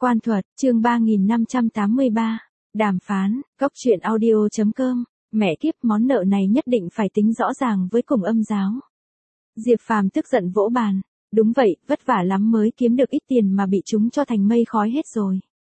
Quan thuật, chương 3583. Đàm phán, góc truyện audio.com. Mẹ kiếp, món nợ này nhất định phải tính rõ ràng với Cùng Âm giáo. Diệp Phàm tức giận vỗ bàn. Đúng vậy, vất vả lắm mới kiếm được ít tiền mà bị chúng cho thành mây khói hết rồi.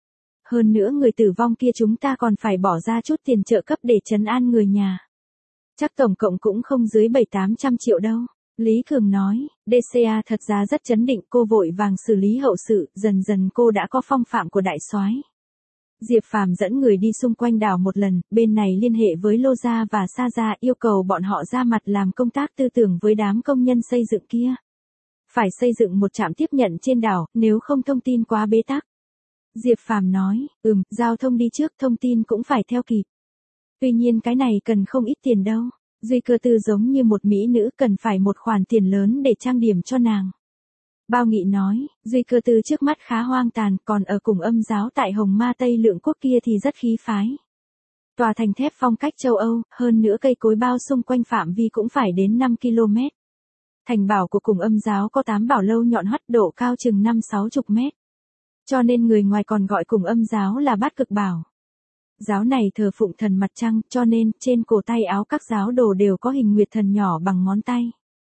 Hơn nữa người tử vong kia chúng ta còn phải bỏ ra chút tiền trợ cấp để trấn an người nhà. Chắc tổng cộng cũng không dưới 700-800 triệu đâu. Lý Cường nói, DCA thật ra rất chấn định, cô vội vàng xử lý hậu sự, dần dần cô đã có phong phạm của đại soái. Diệp Phàm dẫn người đi xung quanh đảo một lần, bên này liên hệ với Lô Gia và Sa Gia yêu cầu bọn họ ra mặt làm công tác tư tưởng với đám công nhân xây dựng kia. Phải xây dựng một trạm tiếp nhận trên đảo, nếu không thông tin quá bế tắc. Diệp Phàm nói, giao thông đi trước, thông tin cũng phải theo kịp. Tuy nhiên cái này cần không ít tiền đâu. Duy Cơ Tư giống như một mỹ nữ, cần phải một khoản tiền lớn để trang điểm cho nàng. Bao Nghị nói, Duy Cơ Tư trước mắt khá hoang tàn, còn ở Cùng Âm giáo tại Hồng Ma Tây Lượng Quốc kia thì rất khí phái. Tòa thành thép phong cách châu Âu, hơn nữa cây cối bao xung quanh phạm vi cũng phải đến 5 km. Thành bảo của Cùng Âm giáo có 8 bảo lâu nhọn hoắt, độ cao chừng 5-60 mét. Cho nên người ngoài còn gọi Cùng Âm giáo là Bát Cực Bảo. Giáo này thờ phụng thần mặt trăng, cho nên trên cổ tay áo các giáo đồ đều có hình nguyệt thần nhỏ bằng ngón tay.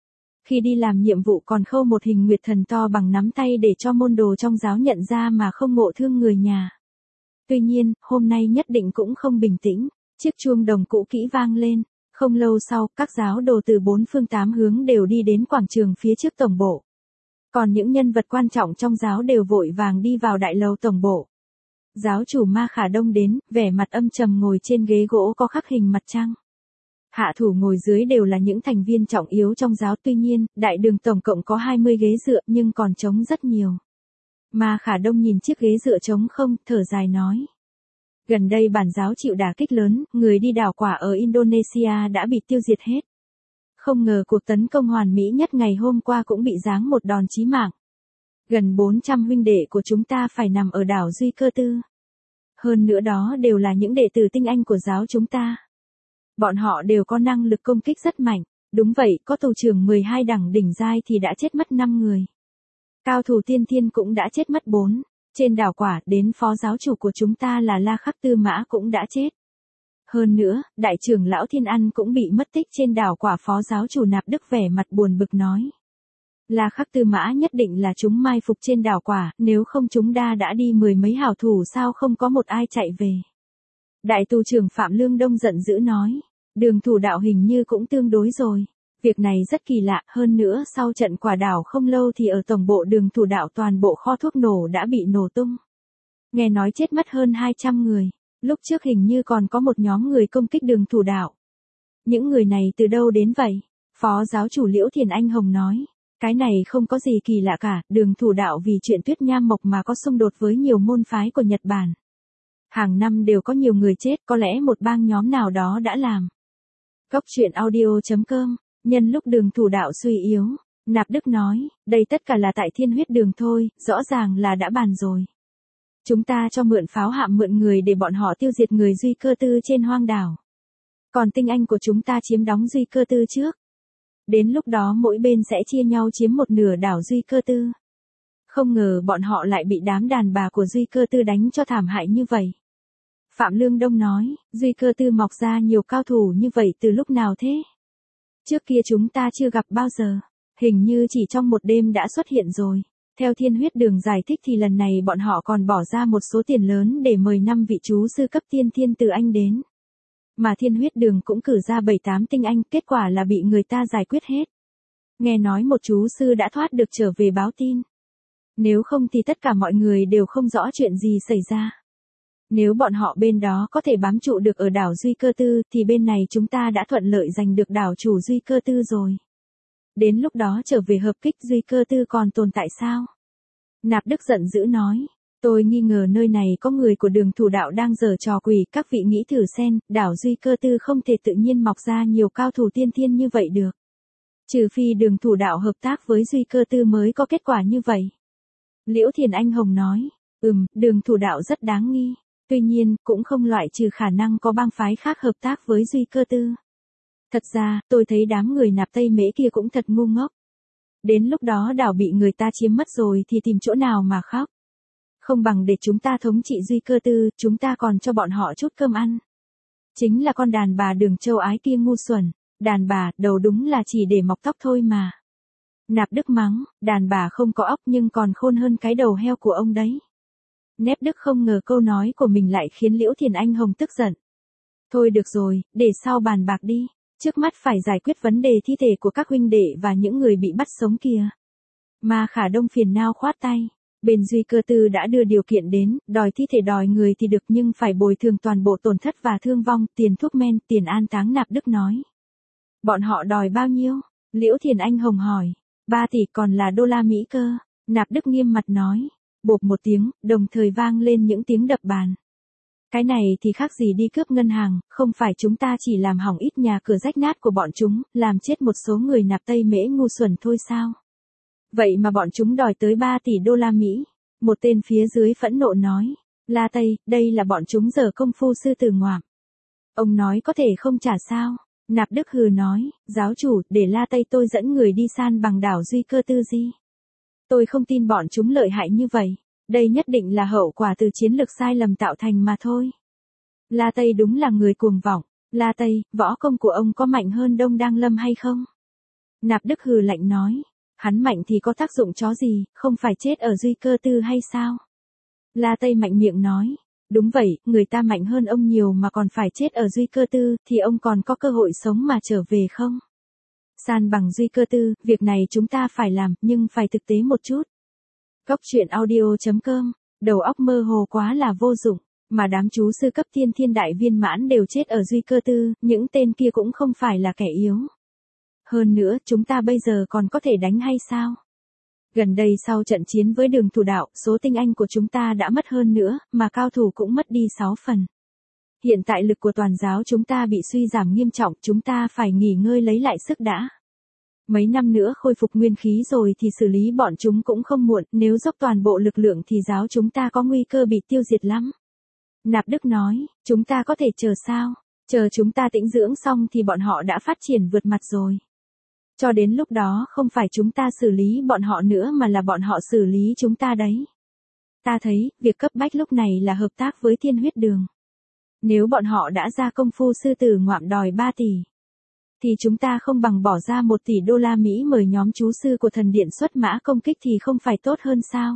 Khi đi làm nhiệm vụ còn khâu một hình nguyệt thần to bằng nắm tay để cho môn đồ trong giáo nhận ra mà không ngộ thương người nhà. Tuy nhiên, hôm nay nhất định cũng không bình tĩnh, chiếc chuông đồng cũ kỹ vang lên. Không lâu sau, các giáo đồ từ 4 phương 8 hướng đều đi đến quảng trường phía trước tổng bộ. Còn những nhân vật quan trọng trong giáo đều vội vàng đi vào đại lầu tổng bộ. Giáo chủ Ma Khả Đông đến, vẻ mặt âm trầm ngồi trên ghế gỗ có khắc hình mặt trăng. Hạ thủ ngồi dưới đều là những thành viên trọng yếu trong giáo, tuy nhiên, đại đường tổng cộng có 20 ghế dựa nhưng còn trống rất nhiều. Ma Khả Đông nhìn chiếc ghế dựa trống không, thở dài nói. Gần đây bản giáo chịu đả kích lớn, người đi đào quả ở Indonesia đã bị tiêu diệt hết. Không ngờ cuộc tấn công hoàn mỹ nhất ngày hôm qua cũng bị giáng một đòn chí mạng. Gần 400 huynh đệ của chúng ta phải nằm ở đảo Duy Cơ Tư. Hơn nữa đó đều là những đệ tử tinh anh của giáo chúng ta. Bọn họ đều có năng lực công kích rất mạnh. Đúng vậy, có tù trưởng 12 đẳng đỉnh giai thì đã chết mất 5 người. Cao thủ tiên thiên cũng đã chết mất 4. Trên đảo quả, đến phó giáo chủ của chúng ta là La Khắc Tư Mã cũng đã chết. Hơn nữa, đại trưởng lão Thiên Ăn cũng bị mất tích trên đảo quả. Phó giáo chủ Nạp Đức vẻ mặt buồn bực nói. La Khắc Tư Mã nhất định là chúng mai phục trên đảo quả, nếu không chúng đã đi 10 mấy hảo thủ, sao không có một ai chạy về. Đại tù trưởng Phạm Lương Đông giận dữ nói, Đường Thủ Đạo hình như cũng tương đối rồi. Việc này rất kỳ lạ, hơn nữa sau trận quả đảo không lâu thì ở tổng bộ Đường Thủ Đạo toàn bộ kho thuốc nổ đã bị nổ tung. Nghe nói chết mất hơn 200 người, lúc trước hình như còn có một nhóm người công kích Đường Thủ Đạo. Những người này từ đâu đến vậy? Phó giáo chủ Liễu Thiền Anh Hồng nói. Cái này không có gì kỳ lạ cả, Đường Thủ Đạo vì chuyện Tuyết Nham Mộc mà có xung đột với nhiều môn phái của Nhật Bản. Hàng năm đều có nhiều người chết, có lẽ một bang nhóm nào đó đã làm. Góc truyện audio.com, nhân lúc Đường Thủ Đạo suy yếu, Nạp Đức nói, đây tất cả là tại Thiên Huyết Đường thôi, rõ ràng là đã bàn rồi. Chúng ta cho mượn pháo hạm mượn người để bọn họ tiêu diệt người Duy Cơ Tư trên hoang đảo. Còn tinh anh của chúng ta chiếm đóng Duy Cơ Tư trước. Đến lúc đó mỗi bên sẽ chia nhau chiếm một nửa đảo Duy Cơ Tư. Không ngờ bọn họ lại bị đám đàn bà của Duy Cơ Tư đánh cho thảm hại như vậy. Phạm Lương Đông nói, Duy Cơ Tư mọc ra nhiều cao thủ như vậy từ lúc nào thế? Trước kia chúng ta chưa gặp bao giờ, hình như chỉ trong một đêm đã xuất hiện rồi. Theo Thiên Huyết Đường giải thích thì lần này bọn họ còn bỏ ra một số tiền lớn để mời 5 vị chú sư cấp tiên thiên từ Anh đến. Mà Thiên Huyết Đường cũng cử ra 7-8 tinh anh, kết quả là bị người ta giải quyết hết. Nghe nói một chú sư đã thoát được trở về báo tin. Nếu không thì tất cả mọi người đều không rõ chuyện gì xảy ra. Nếu bọn họ bên đó có thể bám trụ được ở đảo Duy Cơ Tư thì bên này chúng ta đã thuận lợi giành được đảo chủ Duy Cơ Tư rồi. Đến lúc đó trở về hợp kích Duy Cơ Tư còn tồn tại sao? Nạp Đức giận dữ nói. Tôi nghi ngờ nơi này có người của Đường Thủ Đạo đang giở trò quỷ, các vị nghĩ thử xem, đảo Duy Cơ Tư không thể tự nhiên mọc ra nhiều cao thủ tiên thiên như vậy được. Trừ phi Đường Thủ Đạo hợp tác với Duy Cơ Tư mới có kết quả như vậy. Liễu Thiền Anh Hồng nói, Đường Thủ Đạo rất đáng nghi, tuy nhiên, cũng không loại trừ khả năng có bang phái khác hợp tác với Duy Cơ Tư. Thật ra, tôi thấy đám người Nạp Tây Mễ kia cũng thật ngu ngốc. Đến lúc đó đảo bị người ta chiếm mất rồi thì tìm chỗ nào mà khóc. Không bằng để chúng ta thống trị Duy Cơ Tư, chúng ta còn cho bọn họ chút cơm ăn. Chính là con đàn bà Đường Châu Ái kia ngu xuẩn, đàn bà, đầu đúng là chỉ để mọc tóc thôi mà. Nạp Đức mắng, đàn bà không có óc nhưng còn khôn hơn cái đầu heo của ông đấy. Nép Đức không ngờ câu nói của mình lại khiến Liễu Thiền Anh Hồng tức giận. Thôi được rồi, để sau bàn bạc đi, trước mắt phải giải quyết vấn đề thi thể của các huynh đệ và những người bị bắt sống kìa. Ma Khả Đông phiền não khoát tay. Bên Duy Cơ Tư đã đưa điều kiện đến, đòi thi thể đòi người thì được nhưng phải bồi thường toàn bộ tổn thất và thương vong, tiền thuốc men, tiền an táng. Nạp Đức nói. Bọn họ đòi bao nhiêu? Liễu Thiền Anh Hồng hỏi. 3 tỷ còn là đô la Mỹ cơ. Nạp Đức nghiêm mặt nói. Bộp một tiếng, đồng thời vang lên những tiếng đập bàn. Cái này thì khác gì đi cướp ngân hàng, không phải chúng ta chỉ làm hỏng ít nhà cửa rách nát của bọn chúng, làm chết một số người nạp Tây Mễ ngu xuẩn thôi sao? Vậy mà bọn chúng đòi tới 3 tỷ đô la Mỹ. Một tên phía dưới phẫn nộ nói. La Tây, đây là bọn chúng giở công phu sư tử ngoạm. Ông nói có thể không trả sao? Nạp Đức hừ nói, giáo chủ, để La Tây tôi dẫn người đi san bằng đảo Duy Cơ Tư gì? Tôi không tin bọn chúng lợi hại như vậy. Đây nhất định là hậu quả từ chiến lược sai lầm tạo thành mà thôi. La Tây đúng là người cuồng vọng. La Tây, võ công của ông có mạnh hơn Đông Đăng Lâm hay không? Nạp Đức hừ lạnh nói. Hắn mạnh thì có tác dụng chó gì, không phải chết ở Duy Cơ Tư hay sao? La Tây mạnh miệng nói. Đúng vậy, người ta mạnh hơn ông nhiều mà còn phải chết ở Duy Cơ Tư, thì ông còn có cơ hội sống mà trở về không? San bằng Duy Cơ Tư, việc này chúng ta phải làm, nhưng phải thực tế một chút. Cốc truyện audio.com, đầu óc mơ hồ quá là vô dụng, mà đám chú sư cấp thiên đại viên mãn đều chết ở Duy Cơ Tư, những tên kia cũng không phải là kẻ yếu. Hơn nữa, chúng ta bây giờ còn có thể đánh hay sao? Gần đây sau trận chiến với Đường Thủ Đạo, số tinh anh của chúng ta đã mất hơn nữa, mà cao thủ cũng mất đi 6 phần. Hiện tại lực của toàn giáo chúng ta bị suy giảm nghiêm trọng, chúng ta phải nghỉ ngơi lấy lại sức đã. Mấy năm nữa khôi phục nguyên khí rồi thì xử lý bọn chúng cũng không muộn, nếu dốc toàn bộ lực lượng thì giáo chúng ta có nguy cơ bị tiêu diệt lắm. Nạp Đức nói, chúng ta có thể chờ sao? Chờ chúng ta tĩnh dưỡng xong thì bọn họ đã phát triển vượt mặt rồi. Cho đến lúc đó không phải chúng ta xử lý bọn họ nữa mà là bọn họ xử lý chúng ta đấy. Ta thấy, việc cấp bách lúc này là hợp tác với Thiên Huyết Đường. Nếu bọn họ đã ra công phu sư tử ngoạm đòi 3 tỷ, thì chúng ta không bằng bỏ ra 1 tỷ đô la Mỹ mời nhóm chú sư của thần điện xuất mã công kích thì không phải tốt hơn sao?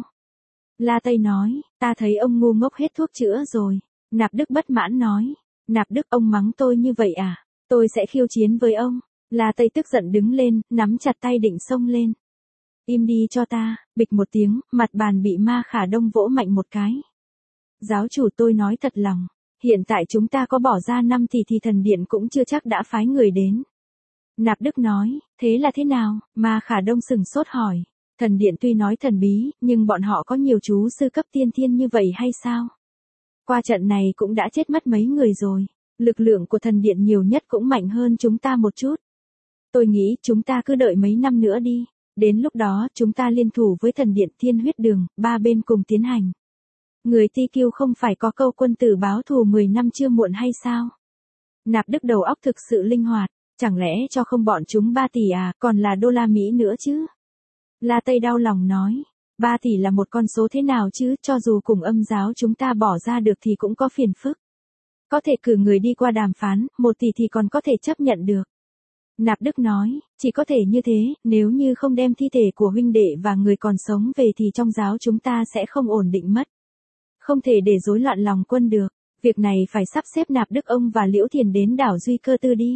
La Tây nói, ta thấy ông ngu ngốc hết thuốc chữa rồi. Nạp Đức bất mãn nói, Nạp Đức ông mắng tôi như vậy à? Tôi sẽ khiêu chiến với ông. La Tây tức giận đứng lên, nắm chặt tay định xông lên. Im đi cho ta, bịch một tiếng, mặt bàn bị Ma Khả Đông vỗ mạnh một cái. Giáo chủ tôi nói thật lòng, hiện tại chúng ta có bỏ ra 5 tỷ thì thần điện cũng chưa chắc đã phái người đến. Nạp Đức nói, thế là thế nào? Ma Khả Đông sừng sốt hỏi. Thần điện tuy nói thần bí, nhưng bọn họ có nhiều chú sư cấp tiên thiên như vậy hay sao? Qua trận này cũng đã chết mất mấy người rồi. Lực lượng của thần điện nhiều nhất cũng mạnh hơn chúng ta một chút. Tôi nghĩ chúng ta cứ đợi mấy năm nữa đi. Đến lúc đó chúng ta liên thủ với thần điện Thiên Huyết Đường, 3 bên cùng tiến hành. Người Ti Kiêu không phải có câu quân tử báo thù 10 năm chưa muộn hay sao? Nạp Đức đầu óc thực sự linh hoạt. Chẳng lẽ cho không bọn chúng 3 tỷ à, còn là đô la Mỹ nữa chứ? La Tây đau lòng nói. 3 tỷ là một con số thế nào chứ, cho dù cùng Âm giáo chúng ta bỏ ra được thì cũng có phiền phức. Có thể cử người đi qua đàm phán, 1 tỷ thì còn có thể chấp nhận được. Nạp Đức nói, chỉ có thể như thế, nếu như không đem thi thể của huynh đệ và người còn sống về thì trong giáo chúng ta sẽ không ổn định mất. Không thể để rối loạn lòng quân được, việc này phải sắp xếp Nạp Đức ông và Liễu Thiền đến đảo Duy Cơ Tư đi.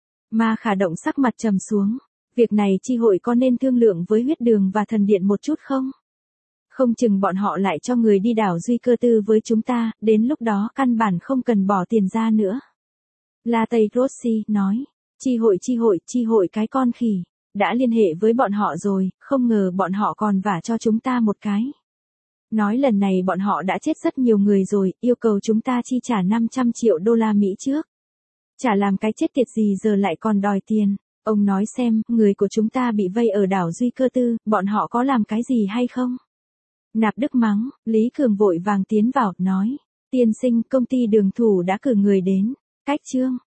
Ma Khả Động sắc mặt trầm xuống, việc này chi hội có nên thương lượng với Huyết Đường và thần điện một chút không? Không chừng bọn họ lại cho người đi đảo Duy Cơ Tư với chúng ta, đến lúc đó căn bản không cần bỏ tiền ra nữa. La Tây Rossi nói. Chi hội cái con khỉ, đã liên hệ với bọn họ rồi, không ngờ bọn họ còn vả cho chúng ta một cái. Nói lần này bọn họ đã chết rất nhiều người rồi, yêu cầu chúng ta chi trả 500 triệu đô la Mỹ trước. Chả làm cái chết tiệt gì giờ lại còn đòi tiền. Ông nói xem, người của chúng ta bị vây ở đảo Duy Cơ Tư, bọn họ có làm cái gì hay không? Nạp Đức mắng, Lý Cường vội vàng tiến vào, nói. Tiên sinh, công ty Đường Thủ đã cử người đến. Cách chương.